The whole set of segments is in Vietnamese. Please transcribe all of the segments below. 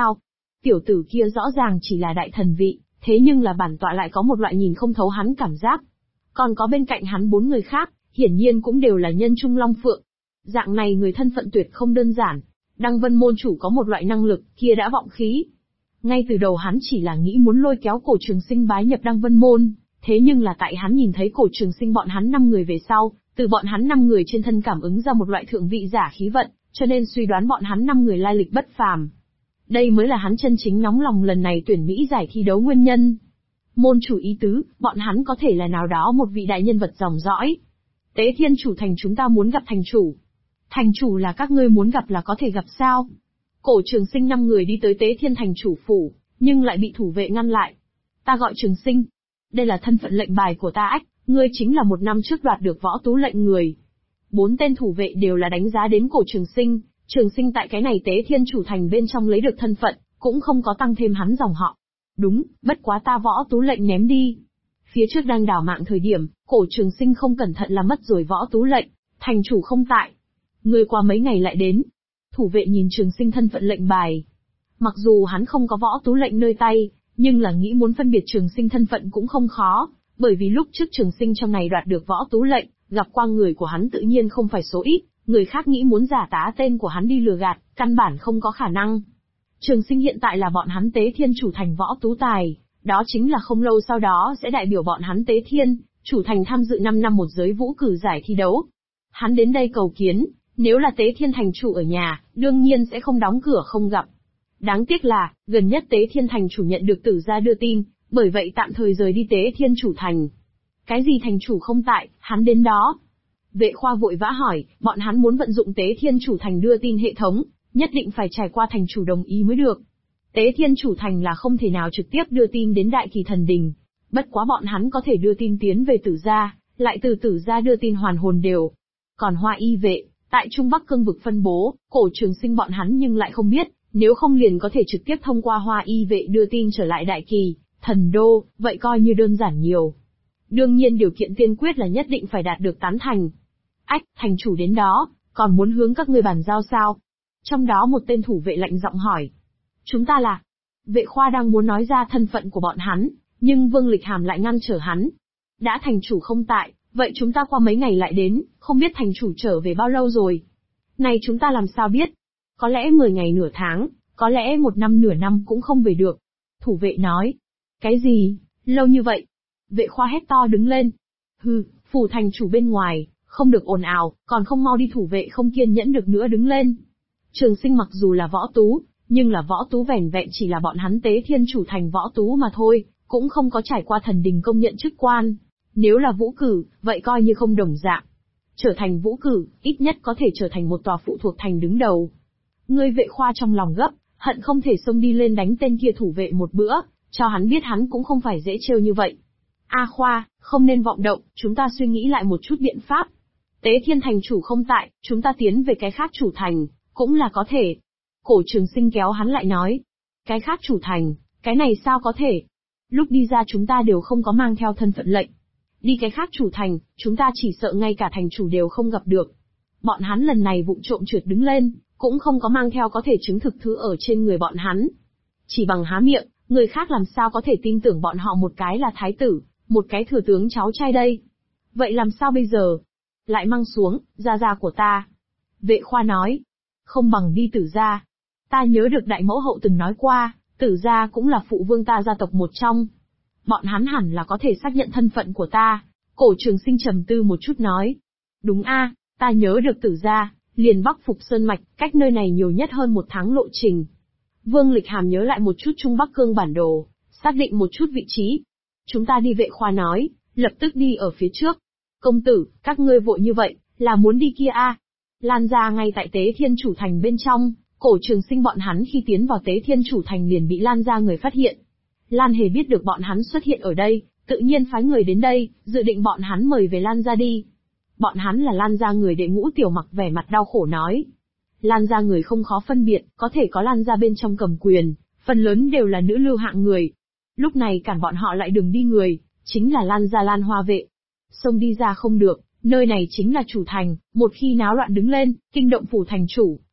sao? Tiểu tử kia rõ ràng chỉ là đại thần vị, thế nhưng là bản tọa lại có một loại nhìn không thấu hắn cảm giác. Còn có bên cạnh hắn 4 người khác, hiển nhiên cũng đều là nhân trung long phượng. Dạng này người thân phận tuyệt không đơn giản. Đăng Vân môn chủ có một loại năng lực, kia đã vọng khí. Ngay từ đầu hắn chỉ là nghĩ muốn lôi kéo Cổ Trường Sinh bái nhập Đăng Vân môn, thế nhưng là tại hắn nhìn thấy Cổ Trường Sinh bọn hắn 5 người về sau, từ bọn hắn 5 người trên thân cảm ứng ra một loại thượng vị giả khí vận, cho nên suy đoán bọn hắn 5 người lai lịch bất phàm. Đây mới là hắn chân chính nóng lòng lần này tuyển Mỹ giải thi đấu nguyên nhân. Môn chủ ý tứ, bọn hắn có thể là nào đó một vị đại nhân vật dòng dõi. Tế Thiên chủ thành chúng ta muốn gặp thành chủ. Thành chủ là các ngươi muốn gặp là có thể gặp sao? Cổ Trường Sinh 5 người đi tới Tế Thiên thành chủ phủ, nhưng lại bị thủ vệ ngăn lại. Ta gọi Trường Sinh. Đây là thân phận lệnh bài của ta ách, ngươi chính là 1 năm trước đoạt được võ tú lệnh người. 4 tên thủ vệ đều là đánh giá đến Cổ Trường Sinh. Trường Sinh tại cái này Tế Thiên chủ thành bên trong lấy được thân phận, cũng không có tăng thêm hắn dòng họ. Đúng, bất quá ta võ tú lệnh ném đi. Phía trước đang đảo mạng thời điểm, Cổ Trường Sinh không cẩn thận làm mất rồi võ tú lệnh, thành chủ không tại. Người qua mấy ngày lại đến. Thủ vệ nhìn Trường Sinh thân phận lệnh bài. Mặc dù hắn không có võ tú lệnh nơi tay, nhưng là nghĩ muốn phân biệt Trường Sinh thân phận cũng không khó, bởi vì lúc trước Trường Sinh trong này đoạt được võ tú lệnh, gặp qua người của hắn tự nhiên không phải số ít, người khác nghĩ muốn giả tá tên của hắn đi lừa gạt, căn bản không có khả năng. Trường Sinh hiện tại là bọn hắn Tế Thiên chủ thành võ tú tài, đó chính là không lâu sau đó sẽ đại biểu bọn hắn Tế Thiên chủ thành tham dự 5 năm một giới vũ cử giải thi đấu. Hắn đến đây cầu kiến, nếu là Tế Thiên thành chủ ở nhà, đương nhiên sẽ không đóng cửa không gặp. Đáng tiếc là, gần nhất Tế Thiên thành chủ nhận được Tử gia đưa tin, bởi vậy tạm thời rời đi Tế Thiên chủ thành. Cái gì thành chủ không tại, hắn đến đó. Vệ Khoa vội vã hỏi, bọn hắn muốn vận dụng Tế Thiên chủ thành đưa tin hệ thống, nhất định phải trải qua thành chủ đồng ý mới được. Tế Thiên chủ thành là không thể nào trực tiếp đưa tin đến Đại Kỳ Thần Đình, bất quá bọn hắn có thể đưa tin tiến về Tử gia, lại từ Tử gia đưa tin hoàn hồn đều. Còn Hoa Y vệ, tại Trung Bắc cương vực phân bố, Cổ Trường Sinh bọn hắn nhưng lại không biết, nếu không liền có thể trực tiếp thông qua Hoa Y vệ đưa tin trở lại Đại Kỳ Thần đô, vậy coi như đơn giản nhiều. Đương nhiên điều kiện tiên quyết là nhất định phải đạt được tán thành. Ách, thành chủ đến đó, còn muốn hướng các ngươi bàn giao sao? Trong đó một tên thủ vệ lạnh giọng hỏi. Chúng ta là... Vệ Khoa đang muốn nói ra thân phận của bọn hắn, nhưng Vương Lịch Hàm lại ngăn trở hắn. Đã thành chủ không tại, vậy chúng ta qua mấy ngày lại đến, không biết thành chủ trở về bao lâu rồi. Này chúng ta làm sao biết? Có lẽ 10 ngày nửa tháng, có lẽ 1 năm nửa năm cũng không về được. Thủ vệ nói. Cái gì? Lâu như vậy? Vệ Khoa hét to đứng lên. Hừ, phủ thành chủ bên ngoài, không được ồn ào, còn không mau đi. Thủ vệ không kiên nhẫn được nữa đứng lên. Trường Sinh mặc dù là võ tú, nhưng là võ tú vẻn vẹn chỉ là bọn hắn Tế Thiên chủ thành võ tú mà thôi, cũng không có trải qua thần đình công nhận chức quan. Nếu là vũ cử, vậy coi như không đồng dạng. Trở thành vũ cử, ít nhất có thể trở thành một tòa phụ thuộc thành đứng đầu. Ngươi Vệ Khoa trong lòng gấp, hận không thể xông đi lên đánh tên kia thủ vệ một bữa, cho hắn biết hắn cũng không phải dễ trêu như vậy. A Khoa, không nên vọng động, chúng ta suy nghĩ lại một chút biện pháp. Tế Thiên thành chủ không tại, chúng ta tiến về cái khác chủ thành, cũng là có thể. Cổ Trường Sinh kéo hắn lại nói. Cái khác chủ thành, cái này sao có thể? Lúc đi ra chúng ta đều không có mang theo thân phận lệnh. Đi cái khác chủ thành, chúng ta chỉ sợ ngay cả thành chủ đều không gặp được. Bọn hắn lần này vụng trộm trượt đứng lên, cũng không có mang theo có thể chứng thực thứ ở trên người bọn hắn. Chỉ bằng há miệng, người khác làm sao có thể tin tưởng bọn họ một cái là thái tử, một cái thừa tướng cháu trai đây. Vậy làm sao bây giờ? Lại mang xuống, gia gia của ta. Vệ Khoa nói. Không bằng đi Tử gia. Ta nhớ được đại mẫu hậu từng nói qua, Tử gia cũng là phụ vương ta gia tộc một trong. Bọn hắn hẳn là có thể xác nhận thân phận của ta. Cổ Trường Sinh trầm tư một chút nói. Đúng a, ta nhớ được Tử gia, liền Bắc Phục Sơn Mạch, cách nơi này nhiều nhất hơn 1 tháng lộ trình. Vương Lịch Hàm nhớ lại một chút Trung Bắc Cương bản đồ, xác định một chút vị trí. Chúng ta đi. Vệ Khoa nói, lập tức đi ở phía trước. Công tử, các ngươi vội như vậy, là muốn đi kia a? Lan ra ngay tại Tế Thiên chủ thành bên trong, Cổ Trường Sinh bọn hắn khi tiến vào Tế Thiên chủ thành liền bị Lan ra người phát hiện. Lan Hề biết được bọn hắn xuất hiện ở đây, tự nhiên phái người đến đây, dự định bọn hắn mời về Lan ra đi. Bọn hắn là Lan ra người. Đệ Ngũ Tiểu Mặc vẻ mặt đau khổ nói. Lan ra người không khó phân biệt, có thể có Lan ra bên trong cầm quyền, phần lớn đều là nữ lưu hạng người. Lúc này cản bọn họ lại đường đi người, chính là Lan ra Lan Hoa vệ. Xông đi ra không được, nơi này chính là chủ thành, một khi náo loạn đứng lên, kinh động phủ thành chủ,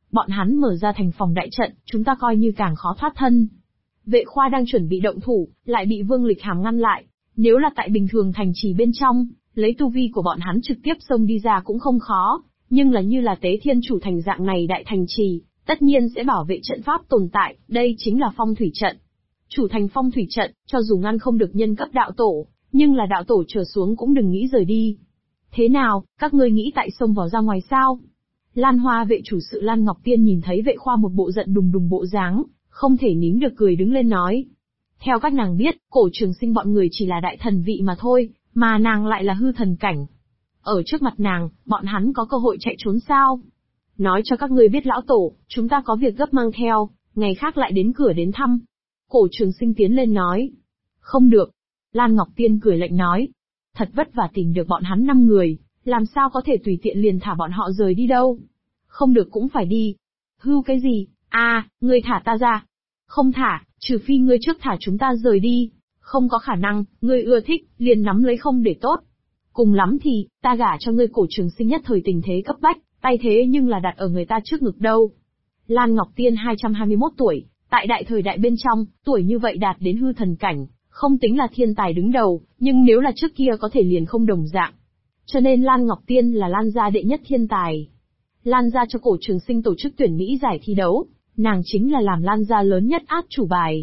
Bọn hắn mở ra thành phòng đại trận, chúng ta coi như càng khó thoát thân. Vệ Khoa đang chuẩn bị động thủ, lại bị Vương Lịch Hàm ngăn lại. Nếu là tại bình thường thành trì bên trong, lấy tu vi của bọn hắn trực tiếp xông đi ra cũng không khó, nhưng là như là Tế Thiên Chủ thành dạng này đại thành trì, tất nhiên sẽ bảo vệ trận pháp tồn tại, đây chính là phong thủy trận. Chủ thành phong thủy trận, cho dù ngăn không được nhân cấp đạo tổ, nhưng là đạo tổ trở xuống cũng đừng nghĩ rời đi. Thế nào, các ngươi nghĩ tại xông vào ra ngoài sao? Lan Hoa vệ chủ sự Lan Ngọc Tiên nhìn thấy Vệ Khoa một bộ giận đùng đùng bộ dáng, không thể nín được cười đứng lên nói. Theo các nàng biết, Cổ Trường Sinh bọn người chỉ là đại thần vị mà thôi, mà nàng lại là hư thần cảnh. Ở trước mặt nàng, bọn hắn có cơ hội chạy trốn sao? Nói cho các ngươi biết lão tổ, chúng ta có việc gấp mang theo, ngày khác lại đến cửa đến thăm. Cổ Trường Sinh tiến lên nói. Không được. Lan Ngọc Tiên cười lạnh nói. Thật vất vả tìm được bọn hắn 5 người, làm sao có thể tùy tiện liền thả bọn họ rời đi đâu. Không được cũng phải đi. Hưu cái gì? Ngươi thả ta ra. Không thả, trừ phi ngươi trước thả chúng ta rời đi. Không có khả năng, ngươi ưa thích, liền nắm lấy không để tốt. Cùng lắm thì, ta gả cho ngươi. Cổ Trường Sinh nhất thời tình thế cấp bách, tay thế nhưng là đặt ở người ta trước ngực đâu. Lan Ngọc Tiên 221 tuổi, tại đại thời đại bên trong, tuổi như vậy đạt đến hư thần cảnh, không tính là thiên tài đứng đầu, nhưng nếu là trước kia có thể liền không đồng dạng. Cho nên Lan Ngọc Tiên là Lan gia đệ nhất thiên tài. Lan gia cho Cổ Trường Sinh tổ chức tuyển Mỹ giải thi đấu, nàng chính là làm Lan gia lớn nhất át chủ bài.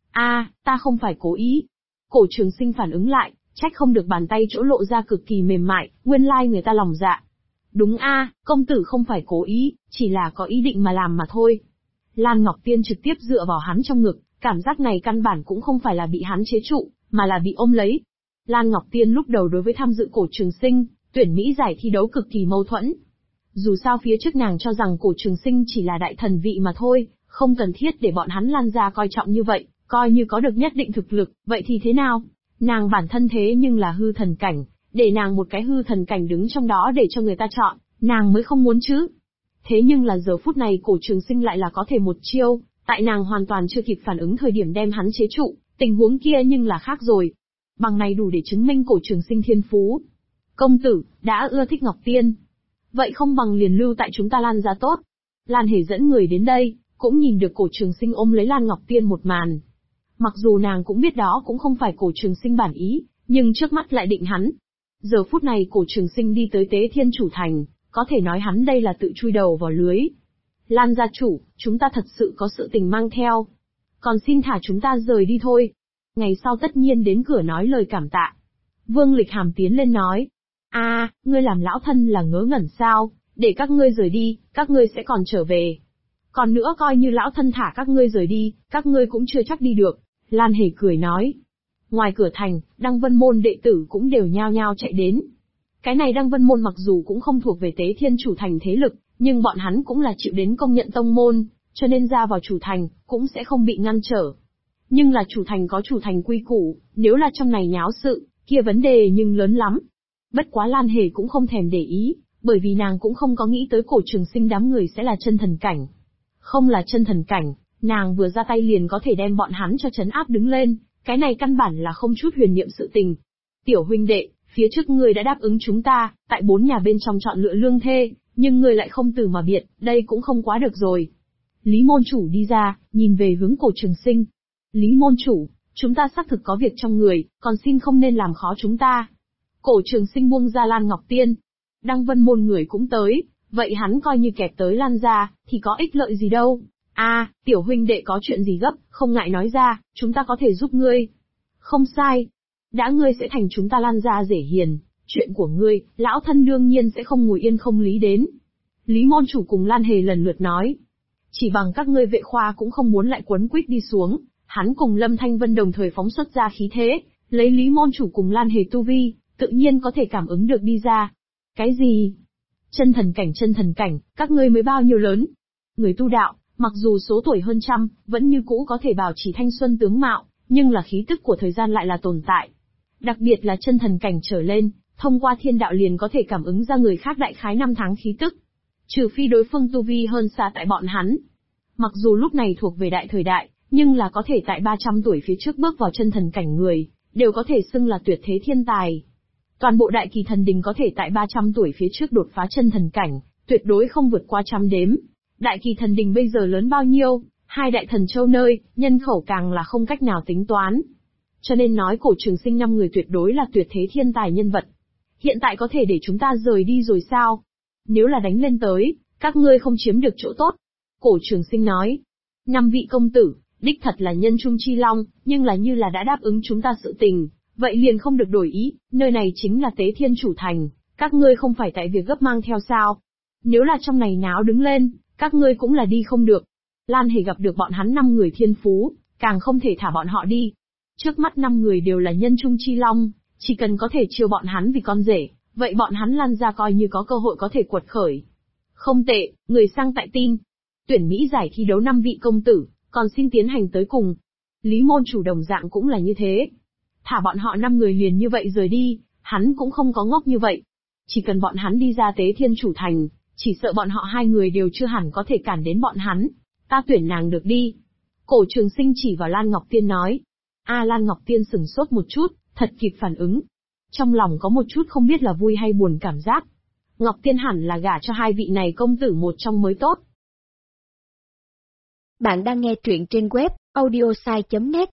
Ta không phải cố ý. Cổ Trường Sinh phản ứng lại, trách không được bàn tay chỗ lộ ra cực kỳ mềm mại, nguyên lai người ta lòng dạ. Đúng công tử không phải cố ý, chỉ là có ý định mà làm mà thôi. Lan Ngọc Tiên trực tiếp dựa vào hắn trong ngực, cảm giác này căn bản cũng không phải là bị hắn chế trụ, mà là bị ôm lấy. Lan Ngọc Tiên lúc đầu đối với tham dự Cổ Trường Sinh, tuyển Mỹ giải thi đấu cực kỳ mâu thuẫn. Dù sao phía trước nàng cho rằng Cổ Trường Sinh chỉ là đại thần vị mà thôi, không cần thiết để bọn hắn Lan gia coi trọng như vậy, coi như có được nhất định thực lực, vậy thì thế nào? Nàng bản thân thế nhưng là hư thần cảnh, để nàng một cái hư thần cảnh đứng trong đó để cho người ta chọn, nàng mới không muốn chứ. Thế nhưng là giờ phút này Cổ Trường Sinh lại là có thể một chiêu, tại nàng hoàn toàn chưa kịp phản ứng thời điểm đem hắn chế trụ, tình huống kia nhưng là khác rồi. Bằng này đủ để chứng minh Cổ Trường Sinh thiên phú. Công tử, đã ưa thích Ngọc Tiên. Vậy không bằng liền lưu tại chúng ta Lan gia tốt. Lan Hề dẫn người đến đây, cũng nhìn được Cổ Trường Sinh ôm lấy Lan Ngọc Tiên một màn. Mặc dù nàng cũng biết đó cũng không phải Cổ Trường Sinh bản ý, nhưng trước mắt lại định hắn. Giờ phút này Cổ Trường Sinh đi tới Tế Thiên Chủ thành, có thể nói hắn đây là tự chui đầu vào lưới. Lan gia chủ, chúng ta thật sự có sự tình mang theo. Còn xin thả chúng ta rời đi thôi. Ngày sau tất nhiên đến cửa nói lời cảm tạ. Vương Lịch Hàm tiến lên nói. Ngươi làm lão thân là ngớ ngẩn sao, để các ngươi rời đi, các ngươi sẽ còn trở về. Còn nữa coi như lão thân thả các ngươi rời đi, các ngươi cũng chưa chắc đi được. Lan Hề cười nói. Ngoài cửa thành, Đăng Vân Môn đệ tử cũng đều nhao nhao chạy đến. Cái này Đăng Vân Môn mặc dù cũng không thuộc về Tế Thiên Chủ thành thế lực, nhưng bọn hắn cũng là chịu đến công nhận tông môn, cho nên ra vào chủ thành, cũng sẽ không bị ngăn trở. Nhưng là chủ thành có chủ thành quy củ, nếu là trong này nháo sự, kia vấn đề nhưng lớn lắm. Bất quá Lan Hề cũng không thèm để ý, bởi vì nàng cũng không có nghĩ tới Cổ Trường Sinh đám người sẽ là chân thần cảnh. Không là chân thần cảnh, nàng vừa ra tay liền có thể đem bọn hắn cho trấn áp đứng lên, cái này căn bản là không chút huyền niệm sự tình. Tiểu huynh đệ, phía trước ngươi đã đáp ứng chúng ta, tại 4 nhà bên trong chọn lựa lương thê, nhưng ngươi lại không từ mà biệt, đây cũng không quá được rồi. Lý môn chủ đi ra, nhìn về hướng Cổ Trường Sinh. Lý môn chủ, chúng ta xác thực có việc trong người, còn xin không nên làm khó chúng ta. Cổ Trường Sinh buông ra Lan Ngọc Tiên. Đăng Vân Môn người cũng tới, vậy hắn coi như kẹp tới Lan gia, thì có ích lợi gì đâu. Tiểu huynh đệ có chuyện gì gấp, không ngại nói ra, chúng ta có thể giúp ngươi. Không sai. Đã ngươi sẽ thành chúng ta Lan gia rể hiền, chuyện của ngươi, lão thân đương nhiên sẽ không ngồi yên không lý đến. Lý môn chủ cùng Lan Hề lần lượt nói. Chỉ bằng các ngươi Vệ Khoa cũng không muốn lại quấn quýt đi xuống, hắn cùng Lâm Thanh Vân đồng thời phóng xuất ra khí thế, lấy Lý môn chủ cùng Lan Hề tu vi, tự nhiên có thể cảm ứng được đi ra. Cái gì? Chân thần cảnh, các ngươi mới bao nhiêu lớn? Người tu đạo, mặc dù số tuổi hơn trăm, vẫn như cũ có thể bảo trì thanh xuân tướng mạo, nhưng là khí tức của thời gian lại là tồn tại. Đặc biệt là chân thần cảnh trở lên, thông qua thiên đạo liền có thể cảm ứng ra người khác đại khái 5 tháng khí tức. Trừ phi đối phương tu vi hơn xa tại bọn hắn. Mặc dù lúc này thuộc về đại thời đại, nhưng là có thể tại 300 tuổi phía trước bước vào chân thần cảnh người, đều có thể xưng là tuyệt thế thiên tài. Toàn bộ đại kỳ thần đình có thể tại 300 tuổi phía trước đột phá chân thần cảnh, tuyệt đối không vượt qua trăm đếm. Đại Kỳ thần đình bây giờ lớn bao nhiêu, hai đại thần châu nơi, nhân khẩu càng là không cách nào tính toán. Cho nên nói Cổ Trường Sinh 5 người tuyệt đối là tuyệt thế thiên tài nhân vật. Hiện tại có thể để chúng ta rời đi rồi sao? Nếu là đánh lên tới, các ngươi không chiếm được chỗ tốt. Cổ Trường Sinh nói, 5 vị công tử, đích thật là nhân trung chi long, nhưng là như là đã đáp ứng chúng ta sự tình, vậy liền không được đổi ý, nơi này chính là Tế Thiên Chủ Thành, các ngươi không phải tại việc gấp mang theo sao? Nếu là trong này náo đứng lên, các ngươi cũng là đi không được. Lan Hề gặp được bọn hắn 5 người thiên phú, càng không thể thả bọn họ đi. Trước mắt 5 người đều là nhân trung chi long, chỉ cần có thể chiêu bọn hắn vì con rể, vậy bọn hắn Lan ra coi như có cơ hội có thể quật khởi. Không tệ, người sang tại tin. Tuyển Mỹ giải thi đấu 5 vị công tử, còn xin tiến hành tới cùng. Lý môn chủ đồng dạng cũng là như thế. Thả bọn họ 5 người liền như vậy rời đi, hắn cũng không có ngốc như vậy. Chỉ cần bọn hắn đi ra Tế Thiên Chủ Thành, chỉ sợ bọn họ 2 người đều chưa hẳn có thể cản đến bọn hắn. Ta tuyển nàng được đi. Cổ Trường Sinh chỉ vào Lan Ngọc Tiên nói. Lan Ngọc Tiên sửng sốt một chút, thật kịp phản ứng. Trong lòng có một chút không biết là vui hay buồn cảm giác. Ngọc Tiên hẳn là gả cho 2 vị này công tử một trong mới tốt. Bạn đang nghe truyện trên web audiosai.net.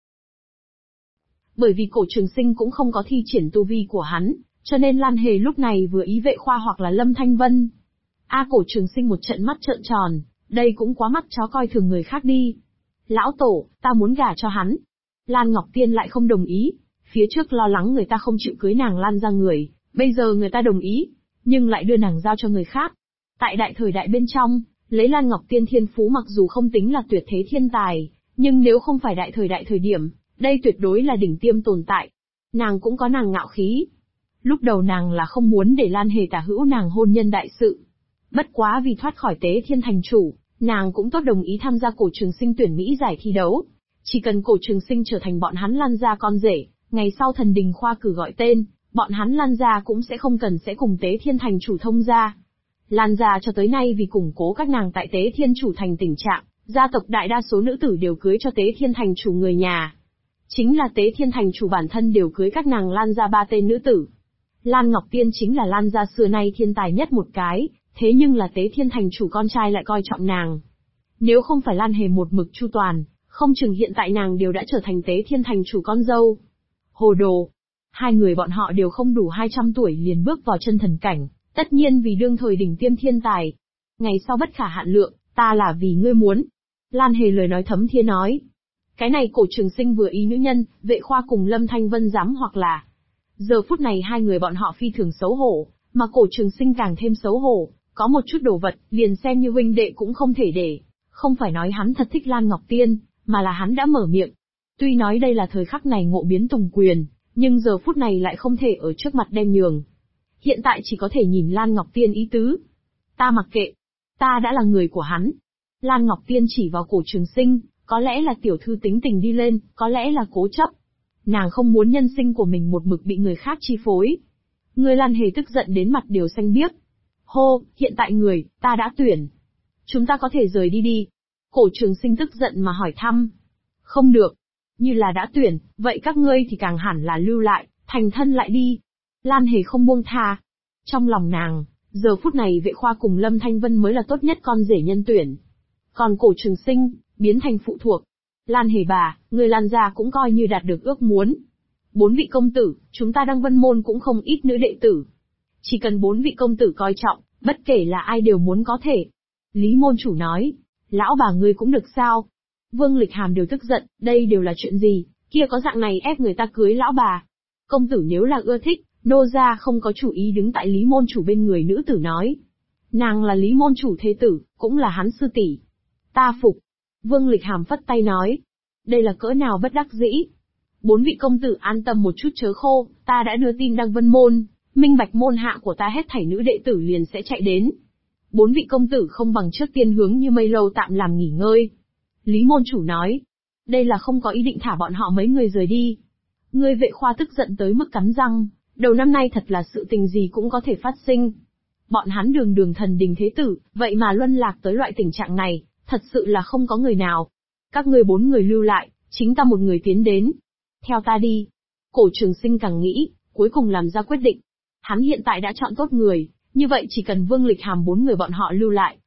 Bởi vì Cổ Trường Sinh cũng không có thi triển tu vi của hắn, cho nên Lan Hề lúc này vừa ý Vệ Khoa hoặc là Lâm Thanh Vân. Cổ Trường Sinh một trận mắt trợn tròn, đây cũng quá mắt chó coi thường người khác đi. Lão tổ, ta muốn gả cho hắn. Lan Ngọc Tiên lại không đồng ý, phía trước lo lắng người ta không chịu cưới nàng Lan ra người, bây giờ người ta đồng ý, nhưng lại đưa nàng giao cho người khác. Tại đại thời đại bên trong, lấy Lan Ngọc Tiên thiên phú mặc dù không tính là tuyệt thế thiên tài, nhưng nếu không phải đại thời điểm, đây tuyệt đối là đỉnh tiêm tồn tại. Nàng cũng có nàng ngạo khí. Lúc đầu nàng là không muốn để Lan Hề tả hữu nàng hôn nhân đại sự. Bất quá vì thoát khỏi Tế Thiên thành chủ, nàng cũng tốt đồng ý tham gia Cổ Trường Sinh tuyển Mỹ giải thi đấu. Chỉ cần Cổ Trường Sinh trở thành bọn hắn Lan gia con rể, ngày sau thần đình khoa cử gọi tên, bọn hắn Lan gia cũng sẽ không cần sẽ cùng Tế Thiên thành chủ thông gia. Lan gia cho tới nay vì củng cố các nàng tại Tế Thiên chủ thành tình trạng, gia tộc đại đa số nữ tử đều cưới cho Tế Thiên thành chủ người nhà. Chính là Tế Thiên thành chủ bản thân đều cưới các nàng Lan gia 3 tên nữ tử. Lan Ngọc Tiên chính là Lan gia xưa nay thiên tài nhất một cái, thế nhưng là Tế Thiên thành chủ con trai lại coi trọng nàng. Nếu không phải Lan Hề một mực chu toàn, không chừng hiện tại nàng đều đã trở thành Tế Thiên thành chủ con dâu. Hồ đồ! 2 người bọn họ đều không đủ 200 tuổi liền bước vào chân thần cảnh, tất nhiên vì đương thời đỉnh tiêm thiên tài. Ngày sau bất khả hạn lượng, ta là vì ngươi muốn. Lan Hề lời nói thấm thía nói. Cái này Cổ Trường Sinh vừa ý nữ nhân, Vệ Khoa cùng Lâm Thanh Vân dám hoặc là. Giờ phút này 2 người bọn họ phi thường xấu hổ, mà Cổ Trường Sinh càng thêm xấu hổ, có một chút đồ vật, liền xem như huynh đệ cũng không thể để. Không phải nói hắn thật thích Lan Ngọc Tiên, mà là hắn đã mở miệng. Tuy nói đây là thời khắc này ngộ biến tùng quyền, nhưng giờ phút này lại không thể ở trước mặt đem nhường. Hiện tại chỉ có thể nhìn Lan Ngọc Tiên ý tứ. Ta mặc kệ. Ta đã là người của hắn. Lan Ngọc Tiên chỉ vào Cổ Trường Sinh, có lẽ là tiểu thư tính tình đi lên, có lẽ là cố chấp. Nàng không muốn nhân sinh của mình một mực bị người khác chi phối. Người Lan Hề tức giận đến mặt đều xanh biếc. Hô, hiện tại ta đã tuyển. Chúng ta có thể rời đi đi. Cổ Trường Sinh tức giận mà hỏi thăm. Không được. Như là đã tuyển, vậy các ngươi thì càng hẳn là lưu lại, thành thân lại đi. Lan Hề không buông tha. Trong lòng nàng, giờ phút này Vệ Khoa cùng Lâm Thanh Vân mới là tốt nhất con rể nhân tuyển. Còn Cổ Trường Sinh, biến thành phụ thuộc. Lan Hề bà, người Lan gia cũng coi như đạt được ước muốn. 4 vị công tử, chúng ta Đăng Vân Môn cũng không ít nữ đệ tử. Chỉ cần 4 vị công tử coi trọng, bất kể là ai đều muốn có thể. Lý môn chủ nói, lão bà ngươi cũng được sao? Vương Lịch Hàm đều tức giận, đây đều là chuyện gì, kia có dạng này ép người ta cưới lão bà. Công tử nếu là ưa thích, nô gia không có chủ ý đứng tại Lý môn chủ bên người nữ tử nói. Nàng là Lý môn chủ thế tử, cũng là hắn sư tỷ. Ta phục. Vương Lịch Hàm phất tay nói. Đây là cỡ nào bất đắc dĩ. 4 vị công tử an tâm một chút chớ khô, ta đã đưa tin Đăng Vân Môn, minh bạch môn hạ của ta hết thảy nữ đệ tử liền sẽ chạy đến. 4 vị công tử không bằng trước tiên hướng như mây lâu tạm làm nghỉ ngơi. Lý môn chủ nói. Đây là không có ý định thả bọn họ mấy người rời đi. Ngươi Vệ Khoa tức giận tới mức cắn răng, đầu năm nay thật là sự tình gì cũng có thể phát sinh. Bọn hắn đường thần đình thế tử, vậy mà luân lạc tới loại tình trạng này, thật sự là không có người nào. Các ngươi 4 người lưu lại, chính ta một người tiến đến. Theo ta đi. Cổ Trường Sinh càng nghĩ, cuối cùng làm ra quyết định. Hắn hiện tại đã chọn tốt người, như vậy chỉ cần Vương Lịch Hàm 4 người bọn họ lưu lại,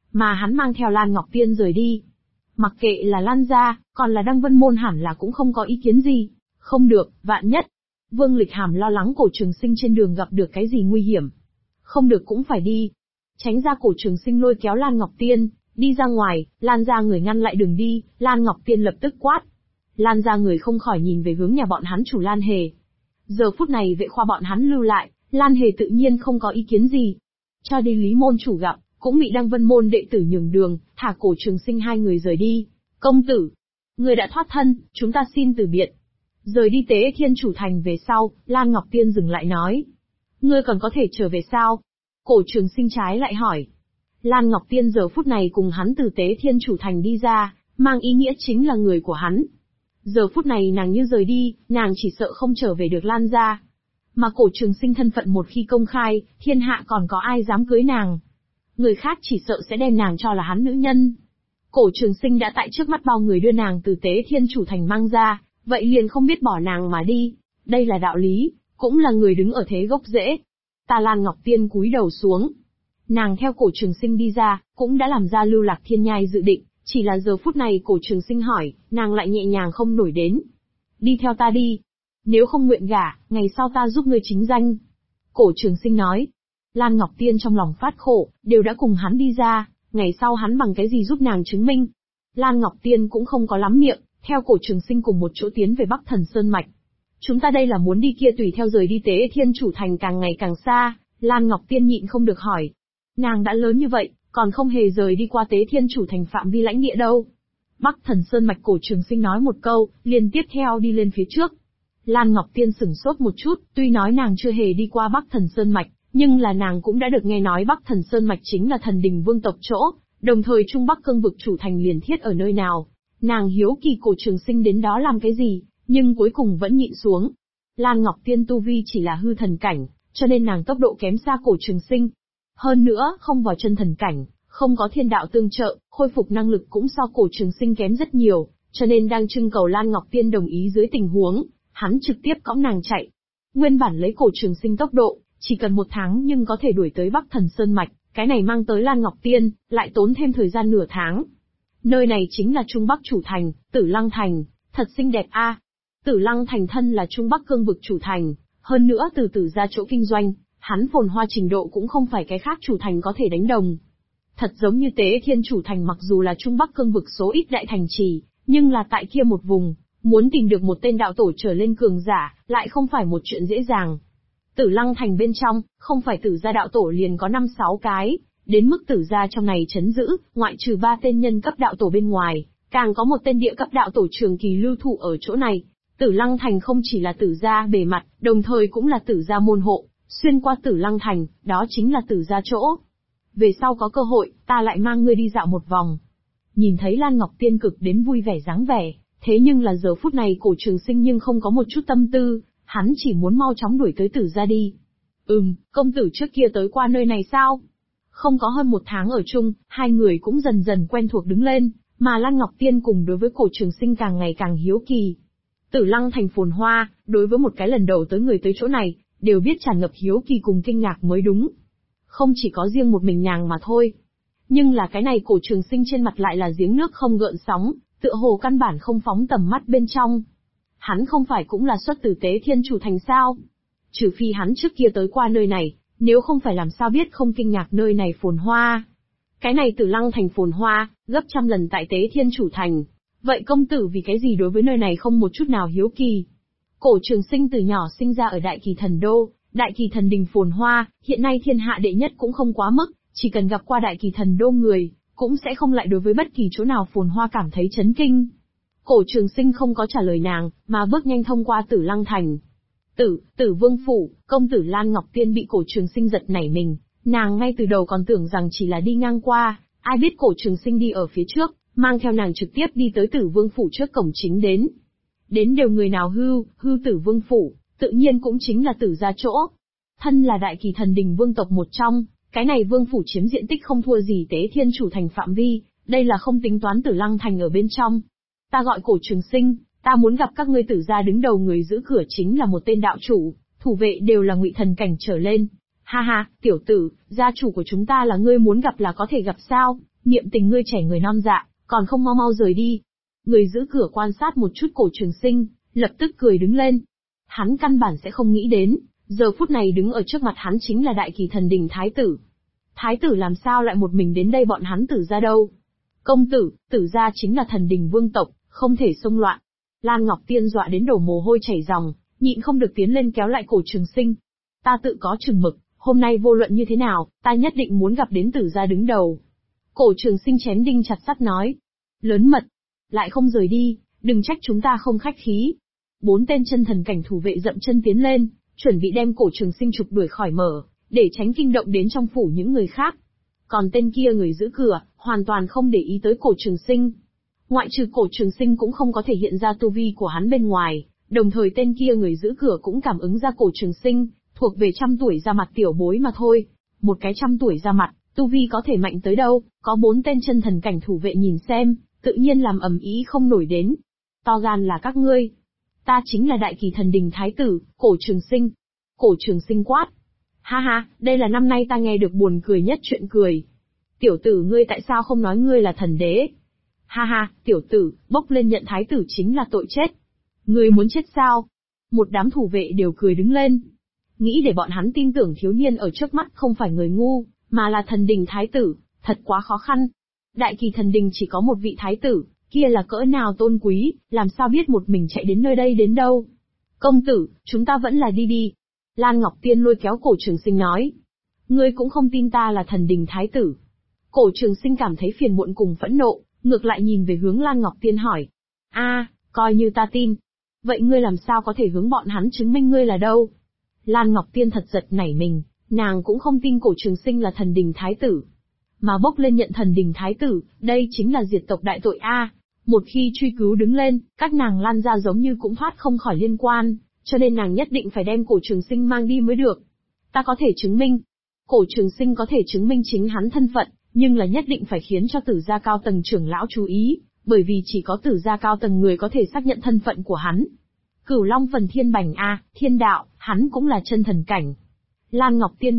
mà hắn mang theo Lan Ngọc Tiên rời đi. Mặc kệ là Lan gia, còn là Đăng Vân Môn hẳn là cũng không có ý kiến gì. Không được, vạn nhất. Vương Lịch Hàm lo lắng Cổ Trường Sinh trên đường gặp được cái gì nguy hiểm. Không được cũng phải đi. Tránh ra, Cổ Trường Sinh lôi kéo Lan Ngọc Tiên, đi ra ngoài, Lan gia người ngăn lại đường đi, Lan Ngọc Tiên lập tức quát. Lan gia người không khỏi nhìn về hướng nhà bọn hắn chủ Lan Hề. Giờ phút này vệ khoa bọn hắn lưu lại, Lan Hề tự nhiên không có ý kiến gì. Cho đi Lý môn chủ gặp, cũng bị Đăng Vân Môn đệ tử nhường đường, thả Cổ Trường Sinh hai người rời đi. Công tử, người đã thoát thân, chúng ta xin từ biệt. Rời đi Tế Thiên Chủ Thành về sau, Lan Ngọc Tiên dừng lại nói. Ngươi còn có thể trở về sao? Cổ Trường Sinh trái lại hỏi. Lan Ngọc Tiên giờ phút này cùng hắn từ Tế Thiên Chủ Thành đi ra, mang ý nghĩa chính là người của hắn. Giờ phút này nàng như rời đi, nàng chỉ sợ không trở về được Lan gia. Mà Cổ Trường Sinh thân phận một khi công khai, thiên hạ còn có ai dám cưới nàng. Người khác chỉ sợ sẽ đem nàng cho là hắn nữ nhân. Cổ Trường Sinh đã tại trước mắt bao người đưa nàng từ Tế Thiên Chủ Thành mang ra, vậy liền không biết bỏ nàng mà đi. Đây là đạo lý, cũng là người đứng ở thế gốc rễ. Ta Lan Ngọc Tiên cúi đầu xuống. Nàng theo Cổ Trường Sinh đi ra, cũng đã làm ra Lưu Lạc Thiên Nhai dự định, chỉ là giờ phút này Cổ Trường Sinh hỏi, nàng lại nhẹ nhàng không nổi đến. Đi theo ta đi. Nếu không nguyện gả, ngày sau ta giúp ngươi chính danh. Cổ Trường Sinh nói. Lan Ngọc Tiên trong lòng phát khổ, đều đã cùng hắn đi ra, ngày sau hắn bằng cái gì giúp nàng chứng minh. Lan Ngọc Tiên cũng không có lắm miệng, theo Cổ Trường Sinh cùng một chỗ tiến về Bắc Thần Sơn Mạch. Chúng ta đây là muốn đi kia tùy theo rời đi Tế Thiên Chủ Thành càng ngày càng xa, Lan Ngọc Tiên nhịn không được hỏi. Nàng đã lớn như vậy, còn không hề rời đi qua Tế Thiên Chủ Thành phạm vi lãnh địa đâu. Bắc Thần Sơn Mạch. Cổ Trường Sinh nói một câu, liền tiếp theo đi lên phía trước. Lan Ngọc Tiên sửng sốt một chút, tuy nói nàng chưa hề đi qua Bắc Thần Sơn Mạch, nhưng là nàng cũng đã được nghe nói Bắc Thần Sơn Mạch chính là thần đình vương tộc chỗ, đồng thời Trung Bắc cương vực chủ thành liền thiết ở nơi nào. Nàng hiếu kỳ Cổ Trường Sinh đến đó làm cái gì, nhưng cuối cùng vẫn nhịn xuống. Lan Ngọc Tiên tu vi chỉ là hư thần cảnh, cho nên nàng tốc độ kém xa Cổ Trường Sinh. Hơn nữa, không vào chân thần cảnh, không có thiên đạo tương trợ, khôi phục năng lực cũng so Cổ Trường Sinh kém rất nhiều, cho nên đang trưng cầu Lan Ngọc Tiên đồng ý dưới tình huống, hắn trực tiếp cõng nàng chạy. Nguyên bản lấy Cổ Trường Sinh tốc độ, chỉ cần 1 tháng nhưng có thể đuổi tới Bắc Thần Sơn Mạch, cái này mang tới Lan Ngọc Tiên, lại tốn thêm thời gian nửa tháng. Nơi này chính là Trung Bắc chủ thành, Tử Lăng Thành, thật xinh đẹp a. Tử Lăng Thành thân là Trung Bắc cương vực chủ thành, hơn nữa từ Tử ra chỗ kinh doanh, hắn phồn hoa trình độ cũng không phải cái khác chủ thành có thể đánh đồng. Thật giống như Tế Thiên Chủ Thành mặc dù là Trung Bắc cương vực số ít đại thành trì, nhưng là tại kia một vùng, muốn tìm được một tên đạo tổ trở lên cường giả, lại không phải một chuyện dễ dàng. Tử Lăng Thành bên trong, không phải Tử gia đạo tổ liền có 5-6 cái, đến mức Tử gia trong này trấn giữ, ngoại trừ 3 tên nhân cấp đạo tổ bên ngoài, càng có một tên địa cấp đạo tổ trường kỳ lưu thụ ở chỗ này. Tử Lăng Thành không chỉ là Tử gia bề mặt, đồng thời cũng là Tử gia môn hộ, xuyên qua Tử Lăng Thành, đó chính là Tử gia chỗ. Về sau có cơ hội, ta lại mang ngươi đi dạo một vòng. Nhìn thấy Lan Ngọc Tiên cực đến vui vẻ dáng vẻ, thế nhưng là giờ phút này Cổ Trường Sinh nhưng không có một chút tâm tư, hắn chỉ muốn mau chóng đuổi tới Tử gia đi. Công tử trước kia tới qua nơi này sao? Không có hơn 1 tháng ở chung, hai người cũng dần dần quen thuộc đứng lên, mà Lan Ngọc Tiên cùng đối với Cổ Trường Sinh càng ngày càng hiếu kỳ. Tử Lăng Thành phồn hoa, đối với một cái lần đầu tới người tới chỗ này, đều biết tràn ngập hiếu kỳ cùng kinh ngạc mới đúng. Không chỉ có riêng một mình nàng mà thôi. Nhưng là cái này Cổ Trường Sinh trên mặt lại là giếng nước không gợn sóng, tựa hồ căn bản không phóng tầm mắt bên trong. Hắn không phải cũng là xuất từ Tế Thiên Chủ Thành sao? Trừ phi hắn trước kia tới qua nơi này, nếu không phải làm sao biết không kinh ngạc nơi này phồn hoa. Cái này Tử Lăng Thành phồn hoa, gấp trăm lần tại Tế Thiên Chủ Thành. Vậy công tử vì cái gì đối với nơi này không một chút nào hiếu kỳ? Cổ Trường Sinh từ nhỏ sinh ra ở Đại Kỳ Thần Đô, Đại Kỳ Thần Đình phồn hoa, hiện nay thiên hạ đệ nhất cũng không quá mức, chỉ cần gặp qua Đại Kỳ Thần Đô người, cũng sẽ không lại đối với bất kỳ chỗ nào phồn hoa cảm thấy chấn kinh. Cổ Trường Sinh không có trả lời nàng, mà bước nhanh thông qua Tử Lăng Thành. Tử Vương Phủ, công tử Lan Ngọc Tiên bị Cổ Trường Sinh giật nảy mình, nàng ngay từ đầu còn tưởng rằng chỉ là đi ngang qua, ai biết Cổ Trường Sinh đi ở phía trước, mang theo nàng trực tiếp đi tới Tử Vương Phủ trước cổng chính đến. Đến đều người nào hưu Tử Vương Phủ, tự nhiên cũng chính là Tử gia chỗ. Thân là Đại Kỳ Thần Đình vương tộc một trong, cái này vương phủ chiếm diện tích không thua gì Tế Thiên Chủ Thành phạm vi, đây là không tính toán Tử Lăng Thành ở bên trong. Ta gọi Cổ Trường Sinh, ta muốn gặp các ngươi Tử gia đứng đầu người giữ cửa chính là một tên đạo chủ, thủ vệ đều là ngụy thần cảnh trở lên. Ha ha, tiểu tử, gia chủ của chúng ta là ngươi muốn gặp là có thể gặp sao, Niệm tình ngươi trẻ người non dạ, còn không mau mau rời đi. Người giữ cửa quan sát một chút Cổ Trường Sinh, lập tức cười đứng lên. Hắn căn bản sẽ không nghĩ đến, giờ phút này đứng ở trước mặt hắn chính là Đại Kỳ Thần Đình Thái tử. Thái tử làm sao lại một mình đến đây bọn hắn Tử gia đâu? Công tử, Tử gia chính là thần đình vương tộc, không thể xông loạn. Lan Ngọc Tiên dọa đến đổ mồ hôi chảy ròng, nhịn không được tiến lên kéo lại Cổ Trường Sinh. Ta tự có chừng mực, hôm nay vô luận như thế nào, ta nhất định muốn gặp đến Tử gia đứng đầu. Cổ Trường Sinh chém đinh chặt sắt nói. Lớn mật, lại không rời đi, đừng trách chúng ta không khách khí. 4 tên chân thần cảnh thủ vệ dậm chân tiến lên, chuẩn bị đem Cổ Trường Sinh trục đuổi khỏi mở, để tránh kinh động đến trong phủ những người khác. Còn tên kia người giữ cửa, hoàn toàn không để ý tới Cổ Trường Sinh. Ngoại trừ Cổ Trường Sinh cũng không có thể hiện ra tu vi của hắn bên ngoài, đồng thời tên kia người giữ cửa cũng cảm ứng ra Cổ Trường Sinh, thuộc về trăm tuổi ra mặt tiểu bối mà thôi. Một cái trăm tuổi ra mặt, tu vi có thể mạnh tới đâu, có 4 tên chân thần cảnh thủ vệ nhìn xem, tự nhiên làm ầm ĩ không nổi đến. To gan là các ngươi. Ta chính là Đại Kỳ Thần Đình Thái tử, Cổ Trường Sinh. Cổ Trường Sinh quát. Ha ha, đây là năm nay ta nghe được buồn cười nhất chuyện cười. Tiểu tử ngươi tại sao không nói ngươi là thần đế? Ha ha, tiểu tử, bốc lên nhận thái tử chính là tội chết. Ngươi muốn chết sao? Một đám thủ vệ đều cười đứng lên. Nghĩ để bọn hắn tin tưởng thiếu niên ở trước mắt không phải người ngu, mà là thần đình thái tử, thật quá khó khăn. Đại Kỳ Thần Đình chỉ có một vị thái tử, kia là cỡ nào tôn quý, làm sao biết một mình chạy đến nơi đây đến đâu. Công tử, chúng ta vẫn là đi đi. Lan Ngọc Tiên lôi kéo Cổ Trường Sinh nói. Ngươi cũng không tin ta là thần đình thái tử. Cổ Trường Sinh cảm thấy phiền muộn cùng phẫn nộ, ngược lại nhìn về hướng Lan Ngọc Tiên hỏi. Coi như ta tin. Vậy ngươi làm sao có thể hướng bọn hắn chứng minh ngươi là đâu? Lan Ngọc Tiên thật giật nảy mình, nàng cũng không tin Cổ Trường Sinh là thần đình thái tử. Mà bốc lên nhận thần đình thái tử, đây chính là diệt tộc đại tội a. Một khi truy cứu đứng lên, các nàng Lan gia giống như cũng thoát không khỏi liên quan, cho nên nàng nhất định phải đem Cổ Trường Sinh mang đi mới được. Ta có thể chứng minh. Cổ Trường Sinh có thể chứng minh chính hắn thân phận, nhưng là nhất định phải khiến cho Tử gia cao tầng trưởng lão chú ý, bởi vì chỉ có Tử gia cao tầng người có thể xác nhận thân phận của hắn. Cửu Long phần thiên bành a, thiên đạo, hắn cũng là chân thần cảnh. Lan Ngọc Tiên